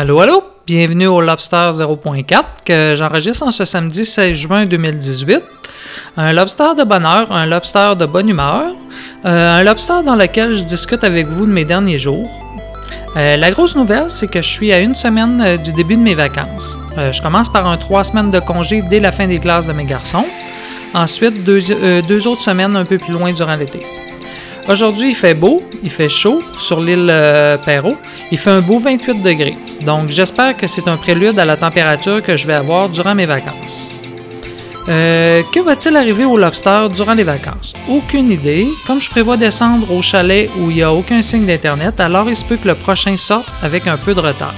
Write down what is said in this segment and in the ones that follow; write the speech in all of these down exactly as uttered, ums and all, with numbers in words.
Allô, allô! Bienvenue au Lobster zéro point quatre que j'enregistre en ce samedi seize juin deux mille dix-huit. Un lobster de bonne heure, un lobster de bonne humeur, euh, un lobster dans lequel je discute avec vous de mes derniers jours. Euh, la grosse nouvelle, c'est que je suis à une semaine euh, du début de mes vacances. Euh, je commence par un trois semaines de congé dès la fin des classes de mes garçons. Ensuite, deux, euh, deux autres semaines un peu plus loin durant l'été. Aujourd'hui, il fait beau, il fait chaud sur l'île euh, Perrault. Il fait un beau vingt-huit degrés. Donc, j'espère que c'est un prélude à la température que je vais avoir durant mes vacances. Euh, que va-t-il arriver au lobster durant les vacances? Aucune idée. Comme je prévois descendre au chalet où il n'y a aucun signe d'Internet, alors il se peut que le prochain sorte avec un peu de retard.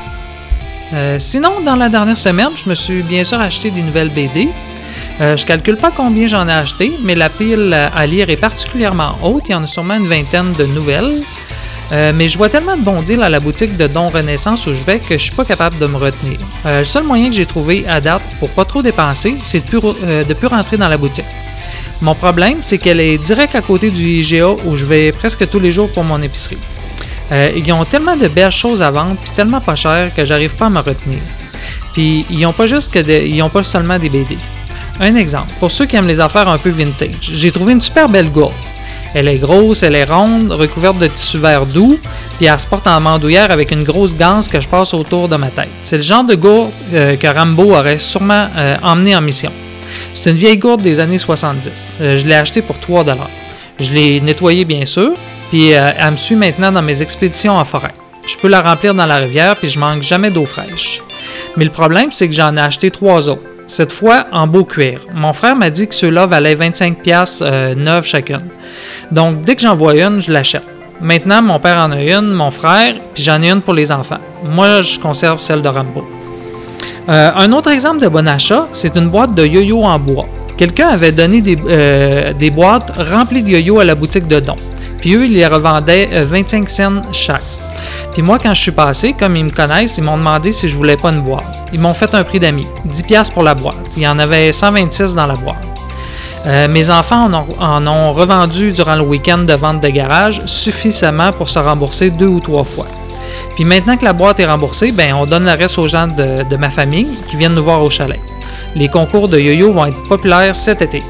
Euh, sinon, dans la dernière semaine, je me suis bien sûr acheté des nouvelles B D. Euh, je calcule pas combien j'en ai acheté, mais la pile à lire est particulièrement haute. Il y en a sûrement une vingtaine de nouvelles. Euh, mais je vois tellement de bons deals à la boutique de Don Renaissance où je vais que je suis pas capable de me retenir. Euh, le seul moyen que j'ai trouvé à date pour pas trop dépenser, c'est de plus, euh, de plus rentrer dans la boutique. Mon problème, c'est qu'elle est direct à côté du I G A où je vais presque tous les jours pour mon épicerie. Euh, ils ont tellement de belles choses à vendre puis tellement pas cher que j'arrive pas à me retenir. Puis ils ont pas juste que de, ils ont pas seulement des B D. Un exemple, pour ceux qui aiment les affaires un peu vintage, j'ai trouvé une super belle gourde. Elle est grosse, elle est ronde, recouverte de tissu vert doux, puis elle se porte en bandoulière avec une grosse ganse que je passe autour de ma tête. C'est le genre de gourde euh, que Rambo aurait sûrement euh, emmené en mission. C'est une vieille gourde des années soixante-dix. Euh, je l'ai achetée pour trois dollars. Je l'ai nettoyée bien sûr, puis euh, elle me suit maintenant dans mes expéditions en forêt. Je peux la remplir dans la rivière, puis je manque jamais d'eau fraîche. Mais le problème, c'est que j'en ai acheté trois autres. Cette fois en beau cuir. Mon frère m'a dit que ceux-là valaient vingt-cinq dollars euh, neuves chacune. Donc, dès que j'en vois une, je l'achète. Maintenant, mon père en a une, mon frère, puis j'en ai une pour les enfants. Moi, je conserve celle de Rambo. Euh, un autre exemple de bon achat, c'est une boîte de yo-yo en bois. Quelqu'un avait donné des, euh, des boîtes remplies de yo-yo à la boutique de Don. Puis eux, ils les revendaient euh, vingt-cinq cents chaque. Puis moi, quand je suis passé, comme ils me connaissent, ils m'ont demandé si je voulais pas une boîte. Ils m'ont fait un prix d'amis, dix dollars pour la boîte. Il y en avait cent vingt-six dans la boîte. Euh, mes enfants en ont, en ont revendu durant le week-end de vente de garage suffisamment pour se rembourser deux ou trois fois. Puis maintenant que la boîte est remboursée, ben on donne le reste aux gens de, de ma famille qui viennent nous voir au chalet. Les concours de yo-yo vont être populaires cet été.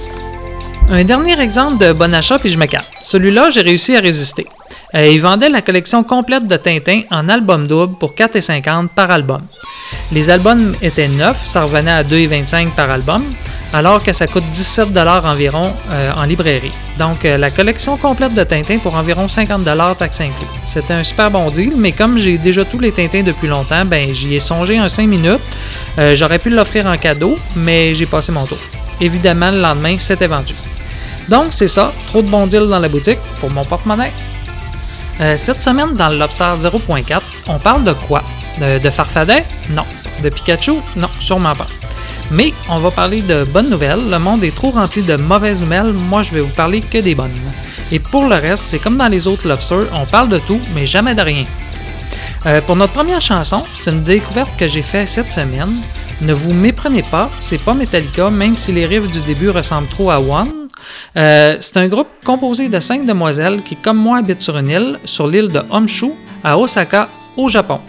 Un dernier exemple de bon achat, puis je me calme. Celui-là, j'ai réussi à résister. Euh, ils vendaient la collection complète de Tintin en album double pour quatre dollars cinquante par album. Les albums étaient neufs, ça revenait à deux dollars vingt-cinq par album, alors que ça coûte dix-sept dollars environ euh, en librairie. Donc, euh, la collection complète de Tintin pour environ cinquante dollars taxes inclus. C'était un super bon deal, mais comme j'ai déjà tous les Tintins depuis longtemps, ben j'y ai songé un cinq minutes. Euh, j'aurais pu l'offrir en cadeau, mais j'ai passé mon tour. Évidemment, le lendemain, c'était vendu. Donc, c'est ça, trop de bons deals dans la boutique pour mon porte-monnaie. Euh, cette semaine, dans le Lobster zéro point quatre, on parle de quoi? De, de Farfadet? Non. De Pikachu? Non, sûrement pas. Mais on va parler de bonnes nouvelles. Le monde est trop rempli de mauvaises nouvelles. Moi, je vais vous parler que des bonnes. Et pour le reste, c'est comme dans les autres Lobsters, on parle de tout, mais jamais de rien. Euh, pour notre première chanson, c'est une découverte que j'ai faite cette semaine. Ne vous méprenez pas, c'est pas Metallica, même si les riffs du début ressemblent trop à One. Euh, c'est un groupe composé de cinq demoiselles qui, comme moi, habitent sur une île, sur l'île de Honshu, à Osaka, au Japon.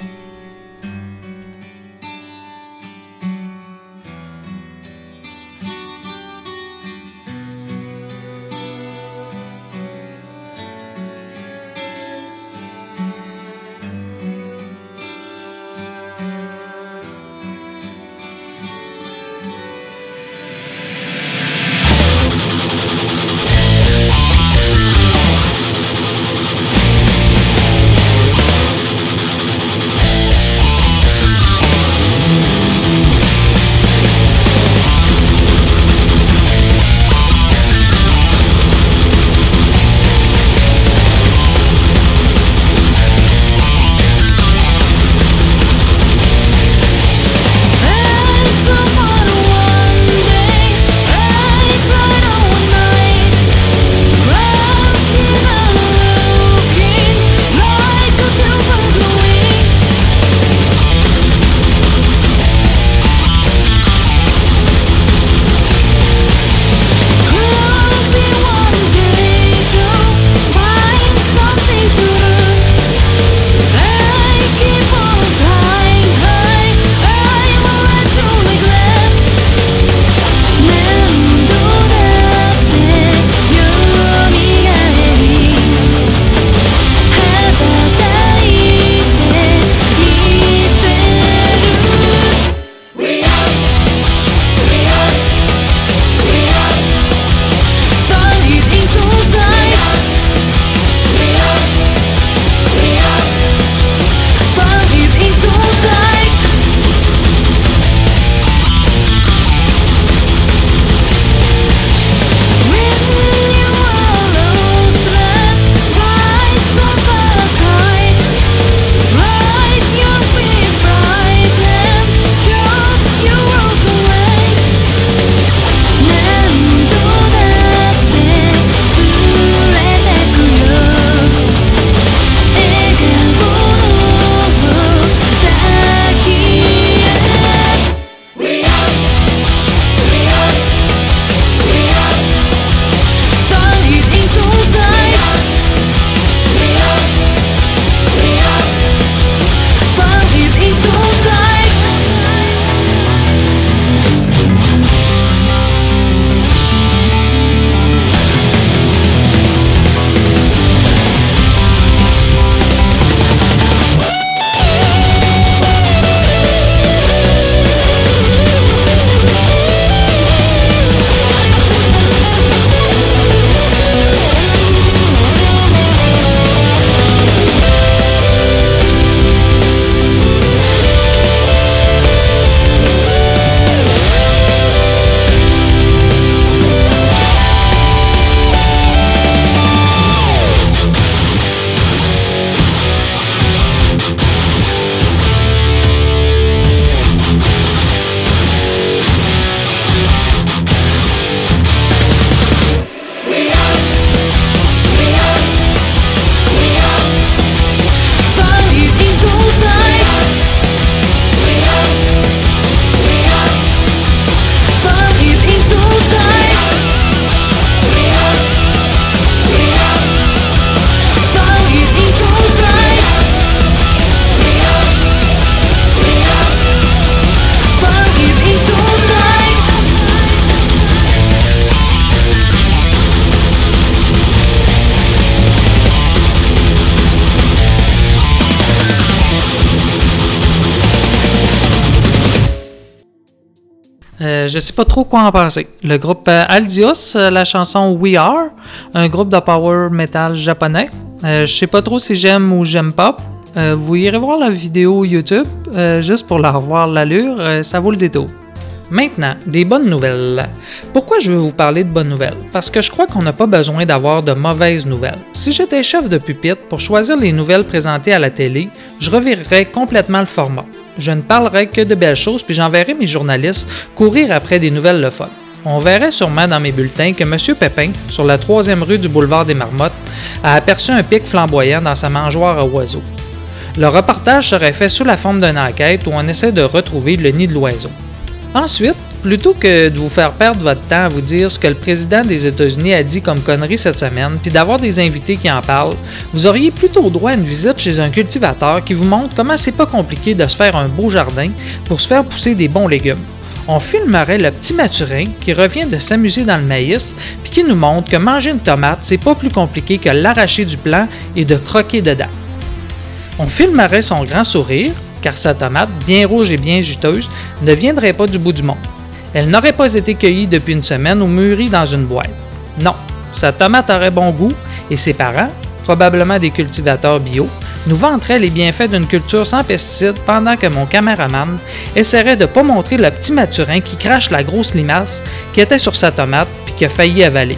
Euh, je sais pas trop quoi en penser. Le groupe euh, Aldius, euh, la chanson We Are, un groupe de power metal japonais. Euh, je sais pas trop si j'aime ou j'aime pas. Euh, vous irez voir la vidéo YouTube, euh, juste pour la revoir l'allure, euh, ça vaut le détour. Maintenant, des bonnes nouvelles. Pourquoi je veux vous parler de bonnes nouvelles? Parce que je crois qu'on n'a pas besoin d'avoir de mauvaises nouvelles. Si j'étais chef de pupitre pour choisir les nouvelles présentées à la télé, je revirerais complètement le format. Je ne parlerais que de belles choses, puis j'enverrais mes journalistes courir après des nouvelles le fun. On verrait sûrement dans mes bulletins que M. Pépin, sur la troisième rue du boulevard des Marmottes, a aperçu un pic flamboyant dans sa mangeoire à oiseaux. Le reportage serait fait sous la forme d'une enquête où on essaie de retrouver le nid de l'oiseau. Ensuite, plutôt que de vous faire perdre votre temps à vous dire ce que le président des États-Unis a dit comme connerie cette semaine, puis d'avoir des invités qui en parlent, vous auriez plutôt droit à une visite chez un cultivateur qui vous montre comment c'est pas compliqué de se faire un beau jardin pour se faire pousser des bons légumes. On filmerait le petit Mathurin qui revient de s'amuser dans le maïs, puis qui nous montre que manger une tomate, c'est pas plus compliqué que l'arracher du plant et de croquer dedans. On filmerait son grand sourire, car sa tomate, bien rouge et bien juteuse, ne viendrait pas du bout du monde. Elle n'aurait pas été cueillie depuis une semaine ou mûrie dans une boîte. Non, sa tomate aurait bon goût et ses parents, probablement des cultivateurs bio, nous vanteraient les bienfaits d'une culture sans pesticides pendant que mon caméraman essaierait de ne pas montrer le petit Mathurin qui crache la grosse limace qui était sur sa tomate puis qui a failli avaler.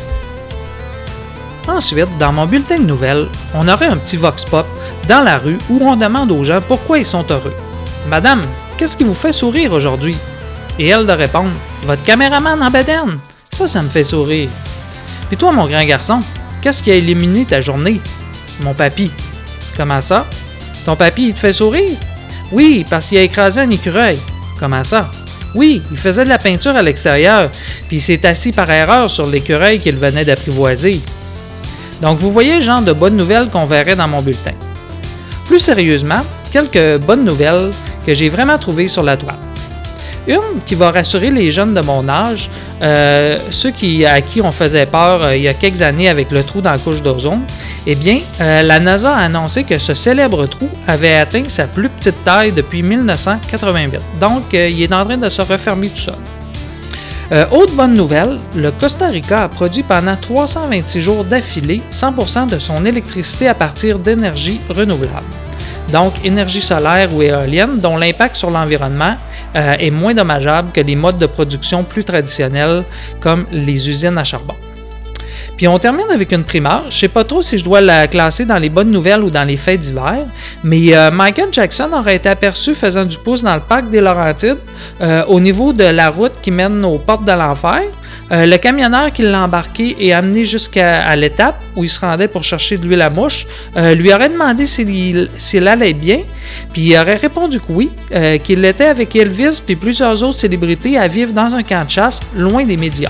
Ensuite, dans mon bulletin de nouvelles, on aurait un petit vox pop dans la rue où on demande aux gens pourquoi ils sont heureux. « Madame, qu'est-ce qui vous fait sourire aujourd'hui? » Et elle de répondre « Votre caméraman en bedaine, ça, ça me fait sourire. » Puis toi, mon grand garçon, qu'est-ce qui a éliminé ta journée? « Mon papy. » Comment ça? Ton papy, il te fait sourire? Oui, parce qu'il a écrasé un écureuil. Comment ça? Oui, il faisait de la peinture à l'extérieur, puis il s'est assis par erreur sur l'écureuil qu'il venait d'apprivoiser. Donc, vous voyez le genre de bonnes nouvelles qu'on verrait dans mon bulletin. Plus sérieusement, quelques bonnes nouvelles que j'ai vraiment trouvées sur la toile. Une qui va rassurer les jeunes de mon âge, euh, ceux qui, à qui on faisait peur euh, il y a quelques années avec le trou dans la couche d'ozone. Eh bien, euh, la NASA a annoncé que ce célèbre trou avait atteint sa plus petite taille depuis mille neuf cent quatre-vingt-huit. Donc, euh, il est en train de se refermer tout seul. Euh, autre bonne nouvelle, le Costa Rica a produit pendant trois cent vingt-six jours d'affilée cent pour cent de son électricité à partir d'énergie renouvelable. Donc, énergie solaire ou éolienne dont l'impact sur l'environnement euh, est moins dommageable que les modes de production plus traditionnels comme les usines à charbon. Puis on termine avec une primeur. Je ne sais pas trop si je dois la classer dans les bonnes nouvelles ou dans les faits divers, mais euh, Michael Jackson aurait été aperçu faisant du pouce dans le parc des Laurentides euh, au niveau de la route qui mène aux portes de l'enfer. Euh, le camionneur qui l'a embarqué et amené jusqu'à à l'étape où il se rendait pour chercher de l'huile à mouche euh, lui aurait demandé s'il, s'il allait bien, puis il aurait répondu que oui, euh, qu'il était avec Elvis puis plusieurs autres célébrités à vivre dans un camp de chasse loin des médias.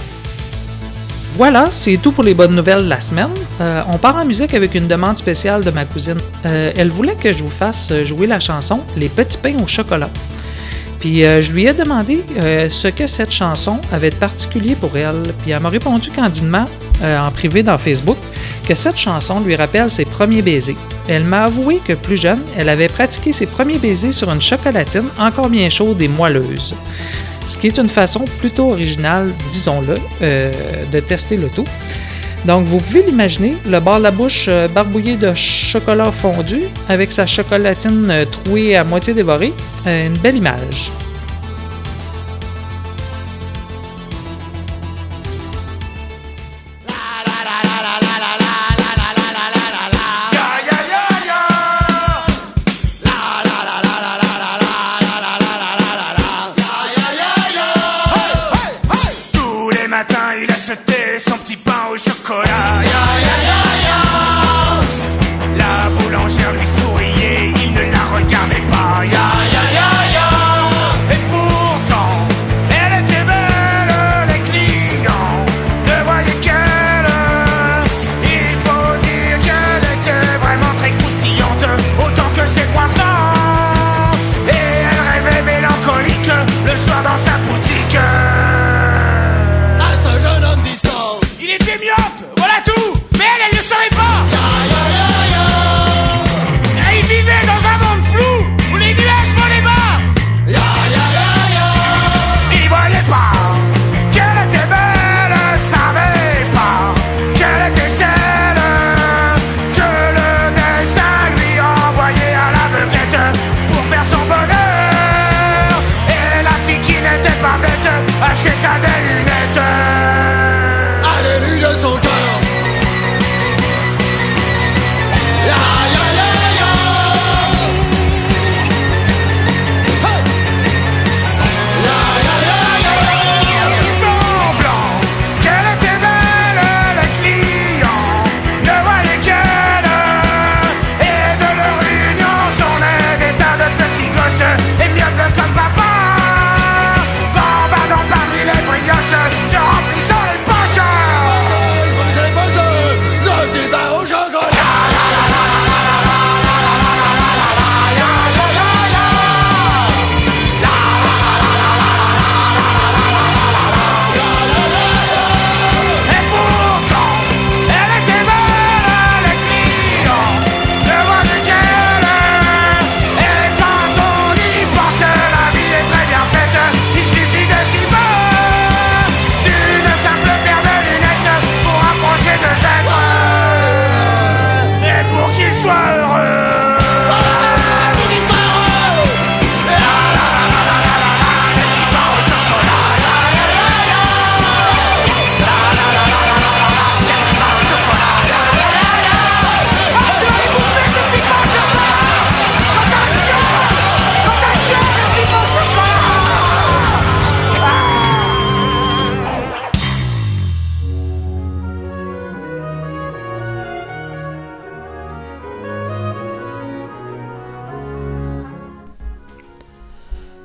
Voilà, c'est tout pour les bonnes nouvelles de la semaine. Euh, on part en musique avec une demande spéciale de ma cousine. Euh, elle voulait que je vous fasse jouer la chanson « Les petits pains au chocolat ». Puis euh, je lui ai demandé euh, ce que cette chanson avait de particulier pour elle. Puis elle m'a répondu candidement, euh, en privé dans Facebook, que cette chanson lui rappelle ses premiers baisers. Elle m'a avoué que plus jeune, elle avait pratiqué ses premiers baisers sur une chocolatine encore bien chaude et moelleuse. Ce qui est une façon plutôt originale, disons-le, euh, de tester le tout. Donc, vous pouvez l'imaginer, le bord de la bouche euh, barbouillé de chocolat fondu, avec sa chocolatine euh, trouée à moitié dévorée. Euh, une belle image. La boulangère lui souriait, il ne la regardait pas. Ya ya ya ya.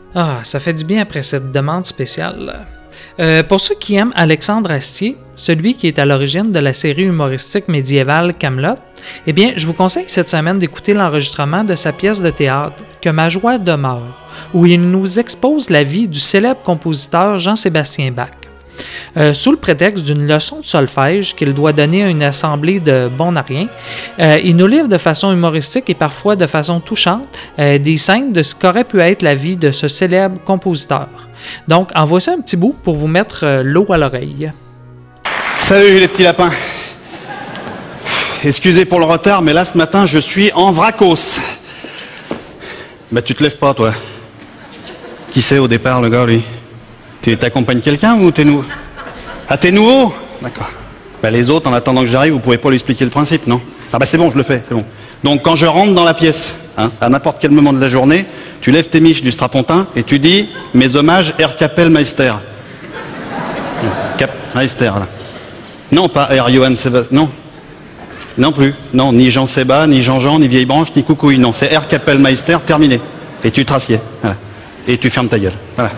Ah, ça fait du bien après cette demande spéciale. Euh, pour ceux qui aiment Alexandre Astier, celui qui est à l'origine de la série humoristique médiévale Kaamelott, eh bien, je vous conseille cette semaine d'écouter l'enregistrement de sa pièce de théâtre « Que ma joie demeure », où il nous expose la vie du célèbre compositeur Jean-Sébastien Bach. Euh, sous le prétexte d'une leçon de solfège qu'il doit donner à une assemblée de bons à rien, euh, il nous livre de façon humoristique et parfois de façon touchante euh, des scènes de ce qu'aurait pu être la vie de ce célèbre compositeur. Donc, en voici un petit bout pour vous mettre euh, l'eau à l'oreille. Salut les petits lapins. Excusez pour le retard, mais là ce matin je suis en vracos. Bah tu te lèves pas toi. Qui c'est au départ le gars lui? Tu t'accompagnes quelqu'un ou t'es nouveau? Ah t'es nouveau? D'accord. Bah les autres en attendant que j'arrive vous pouvez pas lui expliquer le principe, non? Ah bah c'est bon, je le fais, c'est bon. Donc quand je rentre dans la pièce, hein, à n'importe quel moment de la journée, tu lèves tes miches du strapontin et tu dis mes hommages Herr Kapellmeister. Cap Meister là. Non, pas Herr Johann Sébastien, non. Non plus. Non, ni Jean Séba, ni Jean-Jean, ni Vieille Branche, ni Coucouille. Non, c'est Herr Kapellmeister, terminé. Et tu te rassieds. Voilà. Et tu fermes ta gueule. Voilà.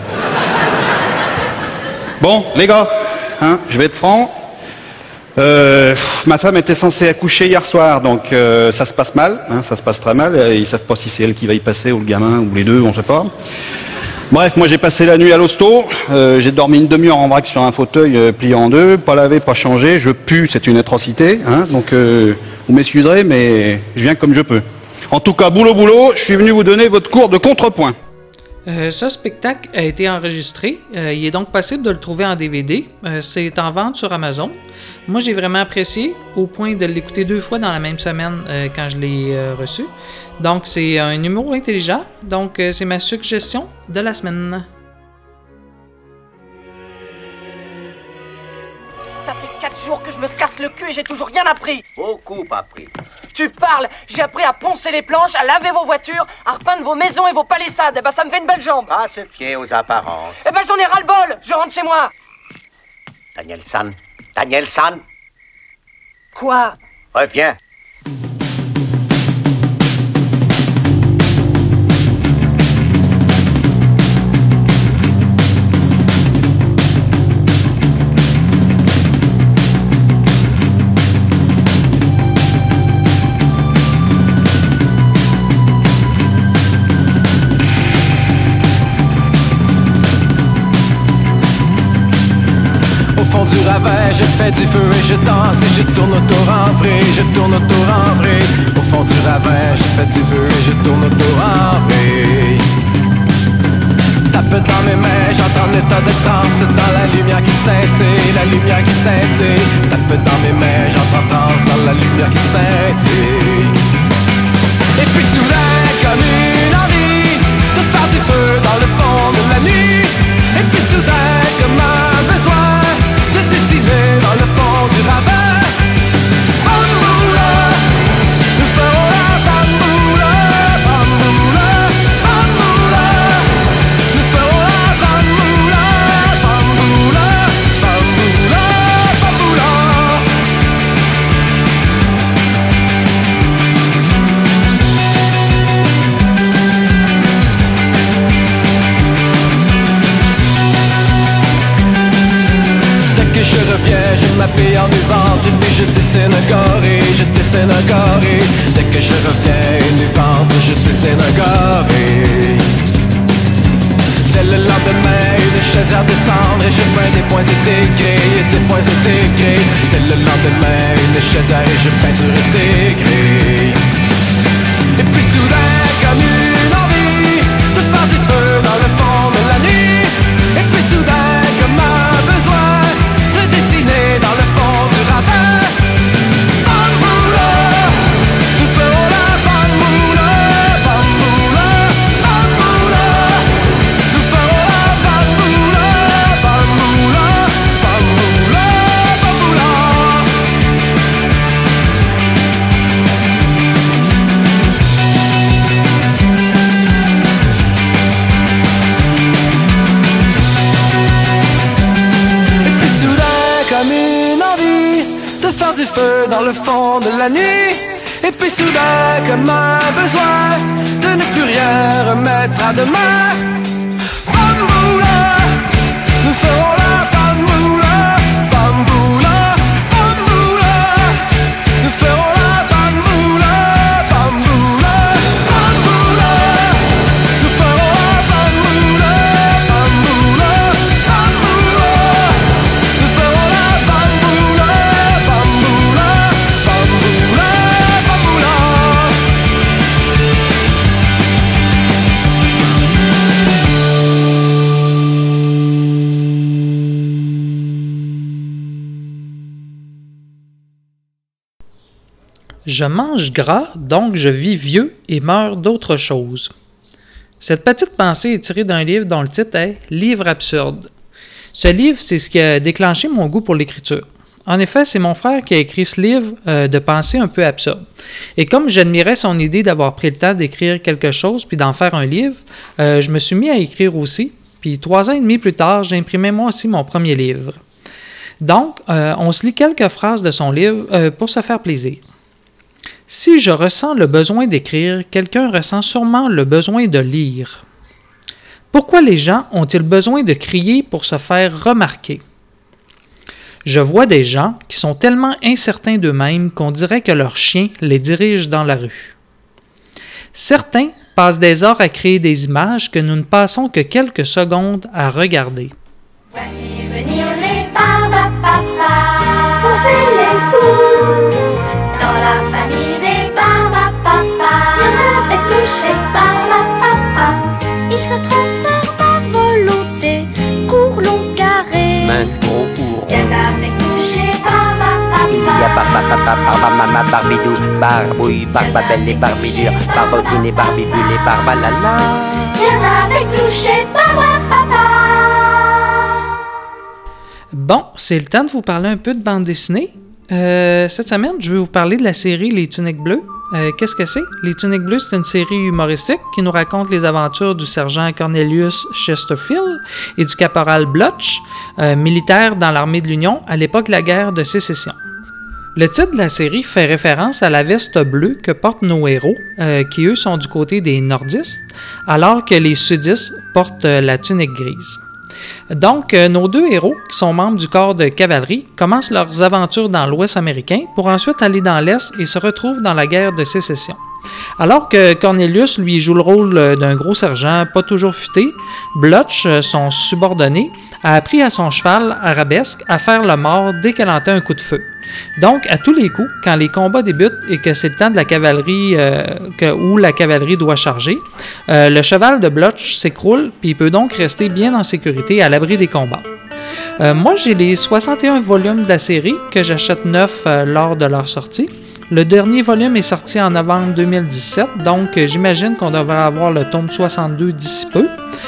Bon, les gars, hein, je vais être franc. Euh, ma femme était censée accoucher hier soir, donc euh, ça se passe mal, hein, ça se passe très mal. Ils savent pas si c'est elle qui va y passer ou le gamin ou les deux, on sait pas. Bref, moi j'ai passé la nuit à l'hosto, euh, j'ai dormi une demi-heure en vrac sur un fauteuil euh, plié en deux, pas lavé, pas changé, je pue, c'est une atrocité, hein, donc euh, vous m'excuserez, mais je viens comme je peux. En tout cas, boulot boulot, je suis venu vous donner votre cours de contrepoint. Euh, ce spectacle a été enregistré, euh, il est donc possible de le trouver en D V D, euh, c'est en vente sur Amazon. Moi j'ai vraiment apprécié, au point de l'écouter deux fois dans la même semaine euh, quand je l'ai euh, reçu. Donc c'est un humour intelligent, donc euh, c'est ma suggestion de la semaine. Ça fait quatre jours que je me casse le cul et j'ai toujours rien appris. Beaucoup appris. Tu parles, j'ai appris à poncer les planches, à laver vos voitures, à repeindre vos maisons et vos palissades. Eh ben ça me fait une belle jambe. Pas se fier aux apparences. Eh ben j'en ai ras-le-bol, je rentre chez moi. Daniel San. Daniel San. Quoi? Reviens. Du ravin, je fais du feu et je danse et je tourne autour en vrille, je tourne autour en vrille. Au fond du ravin, je fais du feu et je tourne autour en vrille. Tape dans mes mains, j'entre en état de transe dans la lumière qui scintille, la lumière qui scintille. Tape dans mes mains, j'entre en transe dans la lumière qui scintille. Et puis soudain, comme une envie de faire du feu dans le fond de la nuit. Et puis soudain, comme un besoin de dessiner dans le fond du ravin. Bamboula, nous ferons la bamboula, bamboula, bamboula. Nous ferons la bamboula, bamboula, bamboula, bamboula. Je reviens, je m'habille en nuvante et puis je dessine un gorille, je dessine un gorille. Dès que je reviens, une nuvante, je dessine un gorille. Dès le lendemain, une chaudière descendre et je peins des points et des grilles, des points et des grilles. Dès le lendemain, une chaudière et je peinture et des grilles. Et puis soudain, comme une envie de faire du feu dans le fond de la nuit. Et puis soudain, comme un besoin dessiné dans le fond du ravin. Bamboula, nous ferons la bamboula, bamboula, bamboula. Nous ferons la bamboula, bamboula, bamboula, bamboula. Comme une envie de faire du feu dans le fond de la nuit. Et puis soudain, comme un besoin de ne plus rien remettre à demain. Nous ferons la bamboula, bamboula, bamboula. Nous ferons la bamboula, bamboula, bamboula. Nous ferons la bamboula, bamboula, bamboula. Nous ferons la bamboula, bamboula, bamboula, bamboula. Je mange gras, donc je vis vieux et meurs d'autre chose. Cette petite pensée est tirée d'un livre dont le titre est « Livre absurde ». Ce livre, c'est ce qui a déclenché mon goût pour l'écriture. En effet, c'est mon frère qui a écrit ce livre euh, de pensée un peu absurde. Et comme j'admirais son idée d'avoir pris le temps d'écrire quelque chose puis d'en faire un livre, euh, je me suis mis à écrire aussi. Puis trois ans et demi plus tard, j'imprimais moi aussi mon premier livre. Donc, euh, on se lit quelques phrases de son livre euh, pour se faire plaisir. Si je ressens le besoin d'écrire, quelqu'un ressent sûrement le besoin de lire. Pourquoi les gens ont-ils besoin de crier pour se faire remarquer? Je vois des gens qui sont tellement incertains d'eux-mêmes qu'on dirait que leur chien les dirige dans la rue. Certains passent des heures à créer des images que nous ne passons que quelques secondes à regarder. Voici venir les barbapapas. On fait les fous dans la famille des barbapapas. Ils avec toucher barbapapa. Ils se transforment à volonté, court long carré. Mince gros cours. Ils avec toucher barbapapa. Il y a barbapapa, barbamama, barbidou, barbouille, barbabelle et barbidure, barbotine et barbibule et barbalala. Ils avec toucher barbapapa. Bon, c'est le temps de vous parler un peu de bande dessinée. Euh, cette semaine, je vais vous parler de la série Les Tuniques Bleues. Euh, qu'est-ce que c'est? Les Tuniques Bleues, c'est une série humoristique qui nous raconte les aventures du sergent Cornelius Chesterfield et du caporal Blotch, euh, militaires dans l'armée de l'Union à l'époque de la guerre de Sécession. Le titre de la série fait référence à la veste bleue que portent nos héros, euh, qui eux sont du côté des nordistes, alors que les sudistes portent euh, la tunique grise. Donc, euh, nos deux héros, qui sont membres du corps de cavalerie, commencent leurs aventures dans l'Ouest américain pour ensuite aller dans l'Est et se retrouvent dans la guerre de Sécession. Alors que Cornelius, lui, joue le rôle d'un gros sergent pas toujours futé, Blotch, son subordonné, a appris à son cheval Arabesque à faire le mort dès qu'elle entend un coup de feu. Donc, à tous les coups, quand les combats débutent et que c'est le temps de la cavalerie euh, que, où la cavalerie doit charger, euh, le cheval de Blotch s'écroule puis il peut donc rester bien en sécurité à l'abri des combats. Euh, moi, j'ai les soixante et un volumes de la série que j'achète neufs euh, lors de leur sortie. Le dernier volume est sorti en novembre deux mille dix-sept, donc euh, j'imagine qu'on devrait avoir le tome soixante-deux d'ici peu.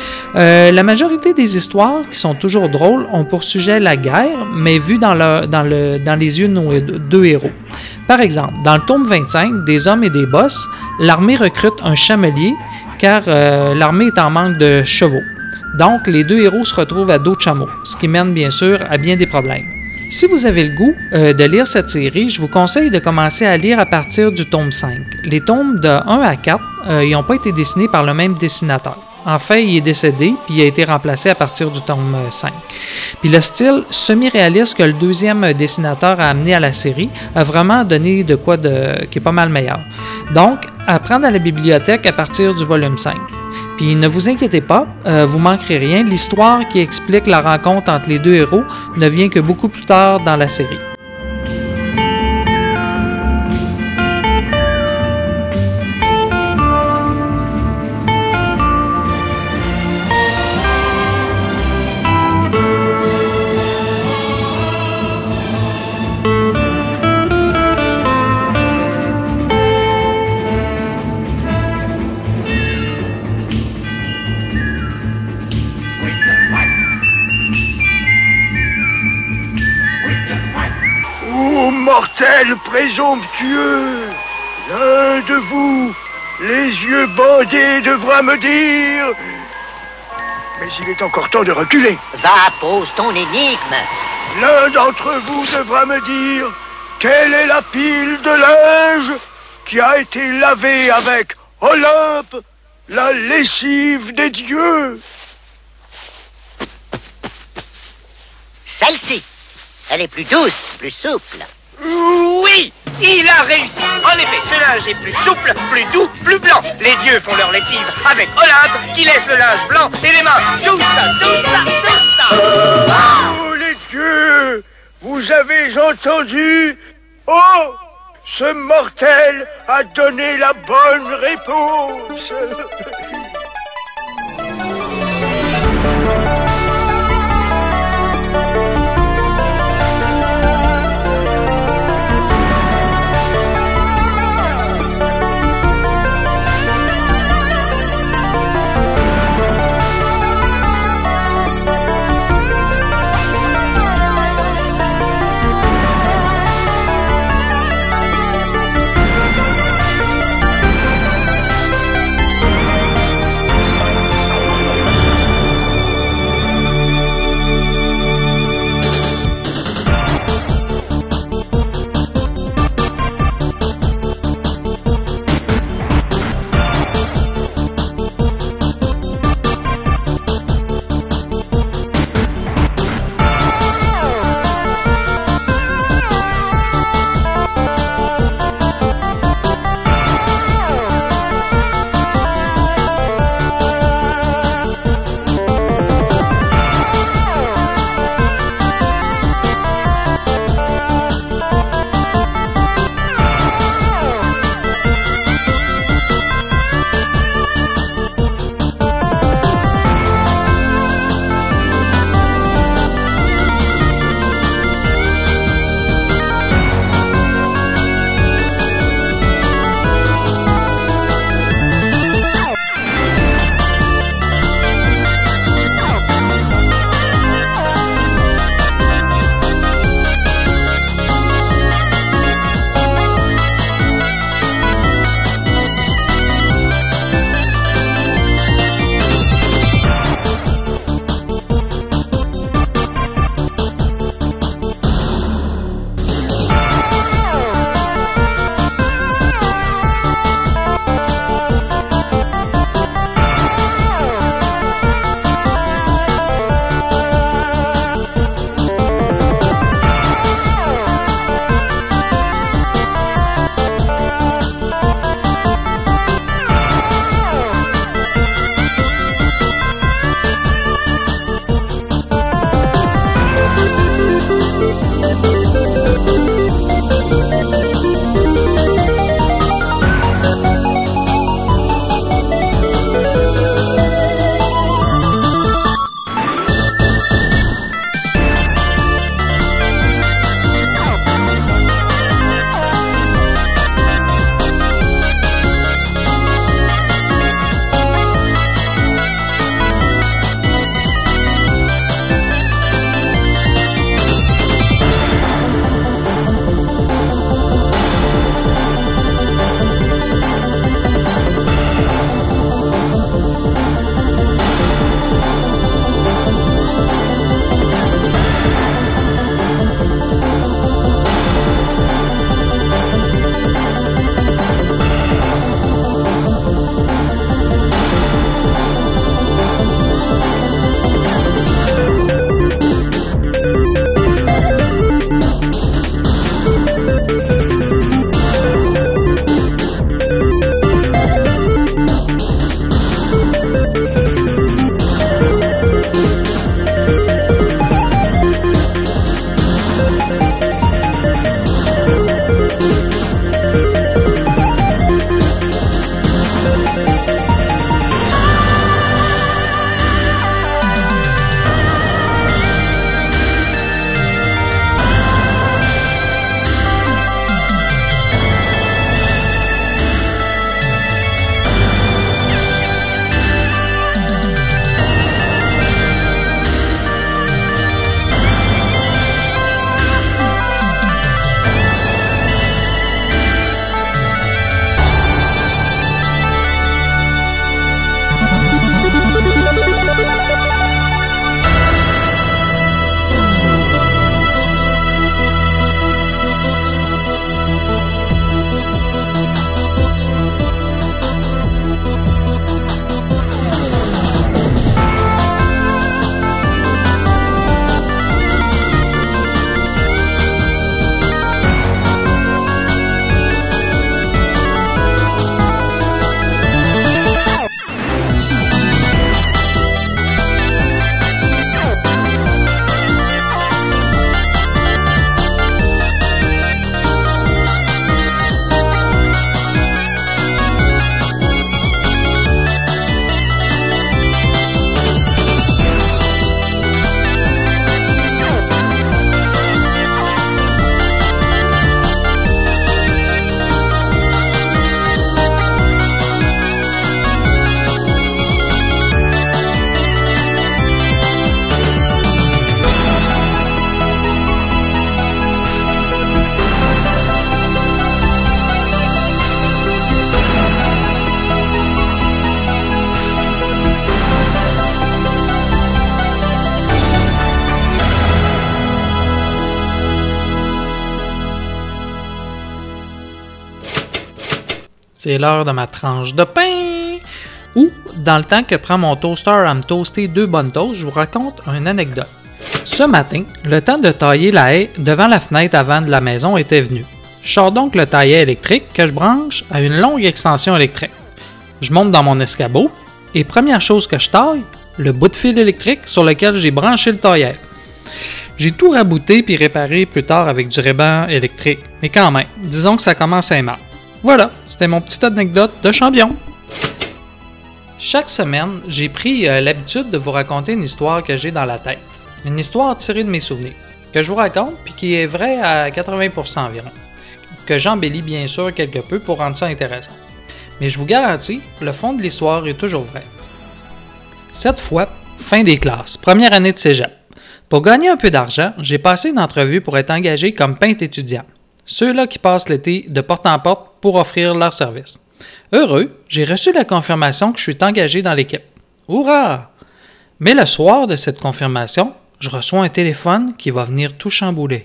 Euh, la majorité des histoires, qui sont toujours drôles, ont pour sujet la guerre, mais vues dans, le, dans, le, dans les yeux de nos deux héros. Par exemple, dans le tome vingt-cinq, des hommes et des bosses, l'armée recrute un chamelier, car euh, l'armée est en manque de chevaux. Donc, les deux héros se retrouvent à dos de chameau, ce qui mène bien sûr à bien des problèmes. Si vous avez le goût euh, de lire cette série, je vous conseille de commencer à lire à partir du tome cinq. Les tomes de un à quatre, euh, ils n'ont pas été dessinés par le même dessinateur. En fait, il est décédé, puis il a été remplacé à partir du tome cinq. Puis le style semi-réaliste que le deuxième dessinateur a amené à la série a vraiment donné de quoi de, qui est pas mal meilleur. Donc, à prendre à la bibliothèque à partir du volume cinq. Puis ne vous inquiétez pas, euh, vous manquerez rien, l'histoire qui explique la rencontre entre les deux héros ne vient que beaucoup plus tard dans la série. Mortel présomptueux, l'un de vous, les yeux bandés, devra me dire... Mais il est encore temps de reculer. Va, pose ton énigme. L'un d'entre vous devra me dire quelle est la pile de linge qui a été lavée avec Olympe, la lessive des dieux. Celle-ci. Elle est plus douce, plus souple. Oui, il a réussi. En effet, ce linge est plus souple, plus doux, plus blanc. Les dieux font leur lessive avec Olympe qui laisse le linge blanc et les mains. Tout ça, tout ça, tout ça. Oh, les dieux, vous avez entendu? Oh, ce mortel a donné la bonne réponse. c'est l'heure de ma tranche de pain. Ou, dans le temps que prend mon toaster à me toaster deux bonnes toasts, je vous raconte une anecdote. Ce matin, le temps de tailler la haie devant la fenêtre avant de la maison était venu. Je sors donc le taillet électrique que je branche à une longue extension électrique. Je monte dans mon escabeau et première chose que je taille, le bout de fil électrique sur lequel j'ai branché le tailleur. J'ai tout rabouté puis réparé plus tard avec du ruban électrique, mais quand même, disons que ça commence à mal. Voilà, c'était mon petite anecdote de champion. Chaque semaine, j'ai pris euh, l'habitude de vous raconter une histoire que j'ai dans la tête. Une histoire tirée de mes souvenirs, que je vous raconte puis qui est vraie à quatre-vingts pour cent environ. Que j'embellis bien sûr quelque peu pour rendre ça intéressant. Mais je vous garantis, le fond de l'histoire est toujours vrai. Cette fois, fin des classes, première année de cégep. Pour gagner un peu d'argent, j'ai passé une entrevue pour être engagé comme peintre étudiant. Ceux-là qui passent l'été de porte en porte pour offrir leur service. Heureux, j'ai reçu la confirmation que je suis engagé dans l'équipe. Hourra! Mais le soir de cette confirmation, je reçois un téléphone qui va venir tout chambouler.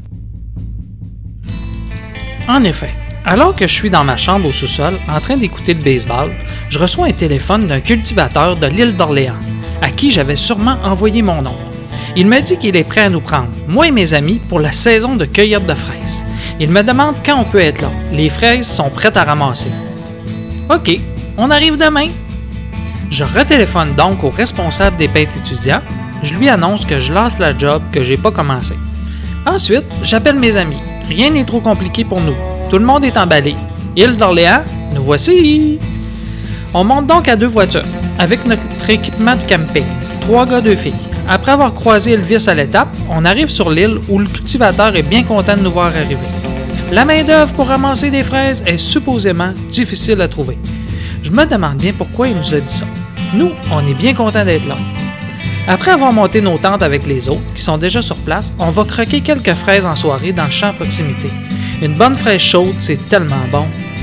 En effet, alors que je suis dans ma chambre au sous-sol en train d'écouter le baseball, je reçois un téléphone d'un cultivateur de l'île d'Orléans, à qui j'avais sûrement envoyé mon nom. Il me dit qu'il est prêt à nous prendre, moi et mes amis, pour la saison de cueillette de fraises. Il me demande quand on peut être là. Les fraises sont prêtes à ramasser. OK, on arrive demain. Je retéléphone donc au responsable des peintres étudiants. Je lui annonce que je lance la job, que j'ai pas commencé. Ensuite, j'appelle mes amis. Rien n'est trop compliqué pour nous. Tout le monde est emballé. Île d'Orléans, nous voici. On monte donc à deux voitures, avec notre équipement de camping. Trois gars, deux filles. Après avoir croisé Elvis à l'étape, on arrive sur l'île où le cultivateur est bien content de nous voir arriver. La main-d'œuvre pour ramasser des fraises est supposément difficile à trouver. Je me demande bien pourquoi il nous a dit ça. Nous, on est bien contents d'être là. Après avoir monté nos tentes avec les autres, qui sont déjà sur place, on va croquer quelques fraises en soirée dans le champ à proximité. Une bonne fraise chaude, c'est tellement bon.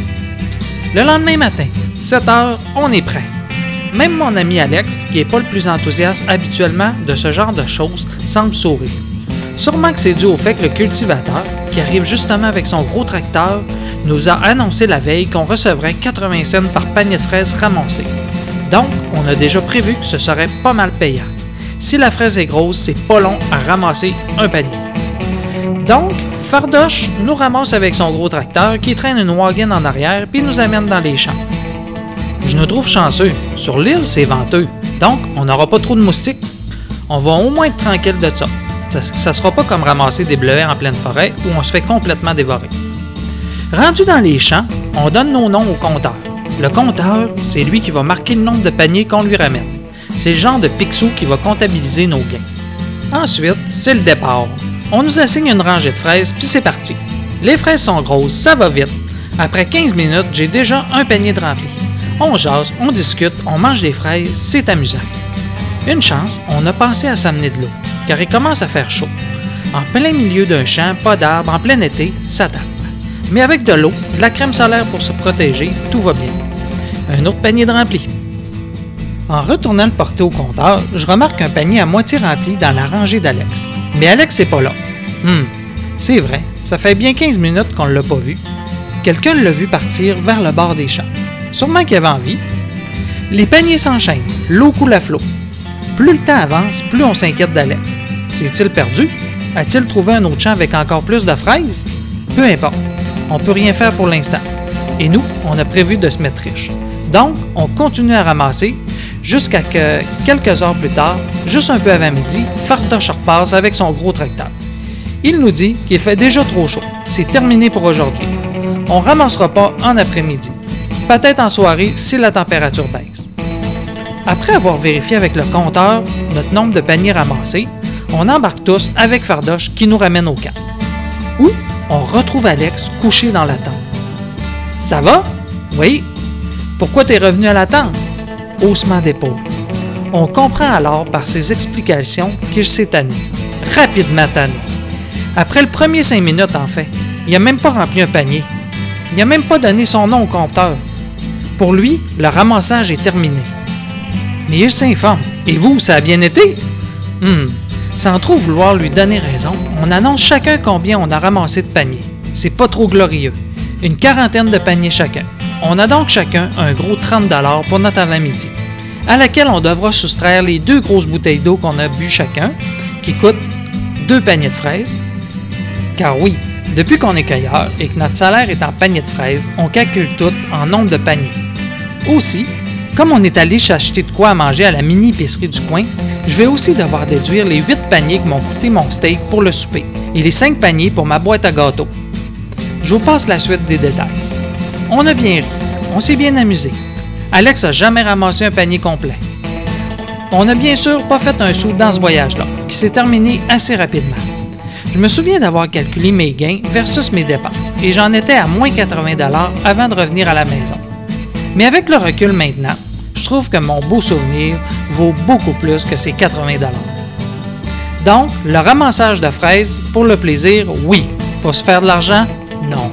Le lendemain matin, sept heures, on est prêt. Même mon ami Alex, qui n'est pas le plus enthousiaste habituellement de ce genre de choses, semble sourire. Sûrement que c'est dû au fait que le cultivateur, qui arrive justement avec son gros tracteur, nous a annoncé la veille qu'on recevrait quatre-vingts cents par panier de fraises ramassées. Donc, on a déjà prévu que ce serait pas mal payant. Si la fraise est grosse, c'est pas long à ramasser un panier. Donc, Fardoche nous ramasse avec son gros tracteur qui traîne une wagon en arrière puis nous amène dans les champs. Je nous trouve chanceux. Sur l'île, c'est venteux. Donc, on n'aura pas trop de moustiques. On va au moins être tranquille de ça. Ça ne sera pas comme ramasser des bleuets en pleine forêt où on se fait complètement dévorer. Rendu dans les champs, on donne nos noms au compteur. Le compteur, c'est lui qui va marquer le nombre de paniers qu'on lui ramène. C'est le genre de pixou qui va comptabiliser nos gains. Ensuite, c'est le départ. On nous assigne une rangée de fraises, puis c'est parti. Les fraises sont grosses, ça va vite. Après quinze minutes, j'ai déjà un panier de rempli. On jase, on discute, on mange des fraises, c'est amusant. Une chance, on a pensé à s'amener de l'eau, car il commence à faire chaud. En plein milieu d'un champ, pas d'arbres, en plein été, ça tape. Mais avec de l'eau, de la crème solaire pour se protéger, tout va bien. Un autre panier de rempli. En retournant le porter au compteur, je remarque un panier à moitié rempli dans la rangée d'Alex. Mais Alex n'est pas là. Hum, c'est vrai, ça fait bien quinze minutes qu'on ne l'a pas vu. Quelqu'un l'a vu partir vers le bord des champs. Sûrement qu'il avait envie. Les paniers s'enchaînent, l'eau coule à flot. Plus le temps avance, plus on s'inquiète d'Alex. S'est-il perdu? A-t-il trouvé un autre champ avec encore plus de fraises? Peu importe, on ne peut rien faire pour l'instant. Et nous, on a prévu de se mettre riche. Donc, on continue à ramasser jusqu'à que, quelques heures plus tard, juste un peu avant midi, Fardoche repasse avec son gros tracteur. Il nous dit qu'il fait déjà trop chaud. C'est terminé pour aujourd'hui. On ne ramassera pas en après-midi. Peut-être en soirée si la température baisse. Après avoir vérifié avec le compteur notre nombre de paniers ramassés, on embarque tous avec Fardoche qui nous ramène au camp. Où on retrouve Alex couché dans la tente. « Ça va? »« Oui. »« Pourquoi t'es revenu à la tente? » Haussement d'épaule. On comprend alors par ses explications qu'il s'est tanné. Rapidement tanné. Après le premier cinq minutes, en fait, il n'a même pas rempli un panier. Il n'a même pas donné son nom au compteur. Pour lui, le ramassage est terminé. Mais il s'informe. Et vous, ça a bien été? Hum. Sans trop vouloir lui donner raison, on annonce chacun combien on a ramassé de paniers. C'est pas trop glorieux. Une quarantaine de paniers chacun. On a donc chacun un gros trente dollars pour notre avant-midi, à laquelle on devra soustraire les deux grosses bouteilles d'eau qu'on a bu chacun, qui coûtent deux paniers de fraises. Car oui, depuis qu'on est cueilleur et que notre salaire est en panier de fraises, on calcule tout en nombre de paniers. Aussi, comme on est allé acheter de quoi à manger à la mini-épicerie du coin, je vais aussi devoir déduire les huit paniers qui m'ont coûté mon steak pour le souper et les cinq paniers pour ma boîte à gâteaux. Je vous passe la suite des détails. On a bien ri, on s'est bien amusé. Alex n'a jamais ramassé un panier complet. On n'a bien sûr pas fait un sou dans ce voyage-là, qui s'est terminé assez rapidement. Je me souviens d'avoir calculé mes gains versus mes dépenses, et j'en étais à moins quatre-vingts dollars avant de revenir à la maison. Mais avec le recul maintenant, je trouve que mon beau souvenir vaut beaucoup plus que ces quatre-vingts dollars. Donc, le ramassage de fraises, pour le plaisir, oui. Pour se faire de l'argent, non.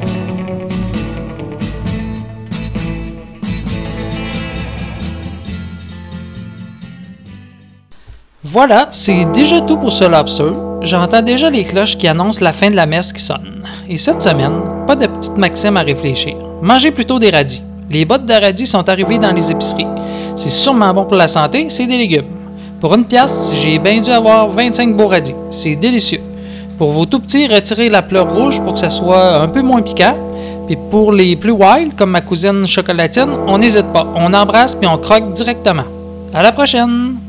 Voilà, c'est déjà tout pour ce lobster. J'entends déjà les cloches qui annoncent la fin de la messe qui sonne. Et cette semaine, pas de petite maxime à réfléchir. Mangez plutôt des radis. Les bottes de radis sont arrivées dans les épiceries. C'est sûrement bon pour la santé, c'est des légumes. Pour une pièce, j'ai bien dû avoir vingt-cinq beaux radis. C'est délicieux. Pour vos tout petits, retirez la pleure rouge pour que ça soit un peu moins piquant. Puis pour les plus wild, comme ma cousine chocolatine, on n'hésite pas. On embrasse puis on croque directement. À la prochaine!